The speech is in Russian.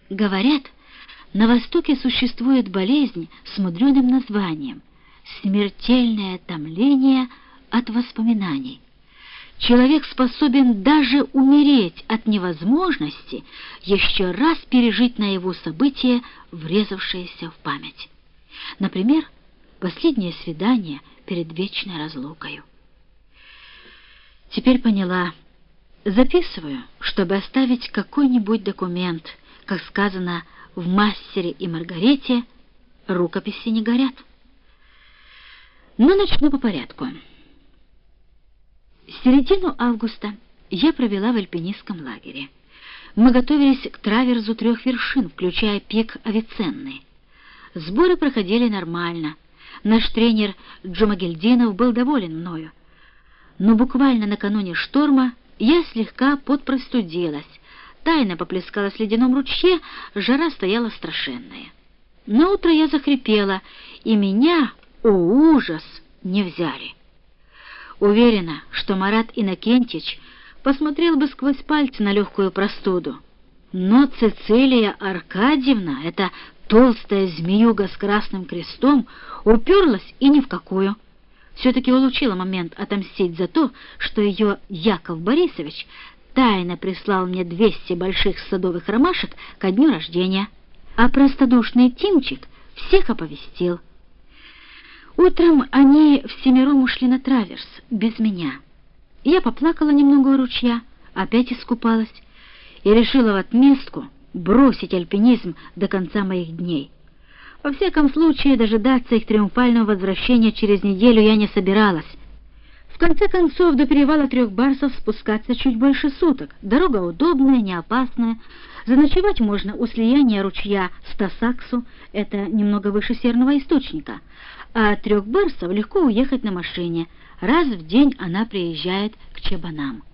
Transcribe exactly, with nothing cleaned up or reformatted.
Говорят, на Востоке существует болезнь с мудреным названием «смертельное томление от воспоминаний». Человек способен даже умереть от невозможности еще раз пережить наяву события, врезавшиеся в память. Например, последнее свидание перед вечной разлукою. Теперь поняла. Записываю, чтобы оставить какой-нибудь документ. Как сказано в «Мастере и Маргарите», рукописи не горят. Но начну по порядку. Середину августа я провела в альпинистском лагере. Мы готовились к траверзу трех вершин, включая пик Авиценны. Сборы проходили нормально. Наш тренер Джумагельдинов был доволен мною. Но буквально накануне шторма я слегка подпростудилась, тайно поплескалась в ледяном ручье, жара стояла страшенная. Наутро я захрипела, и меня, о ужас, не взяли. Уверена, что Марат Иннокентьич посмотрел бы сквозь пальцы на легкую простуду. Но Цицилия Аркадьевна, эта толстая змеюга с красным крестом, уперлась и ни в какую. Все-таки улучила момент отомстить за то, что ее Яков Борисович тайно прислал мне двести больших садовых ромашек ко дню рождения, а простодушный Тимчик всех оповестил. Утром они всемиром ушли на траверс, без меня. Я поплакала немного у ручья, опять искупалась и решила в отместку бросить альпинизм до конца моих дней. Во всяком случае, дожидаться их триумфального возвращения через неделю я не собиралась. В конце концов, до перевала Трех Барсов спускаться чуть больше суток. Дорога удобная, не опасная. Заночевать можно у слияния ручья с Тасаксу, это немного выше Северного источника. А от Трех Барсов легко уехать на машине. Раз в день она приезжает к Чабанам.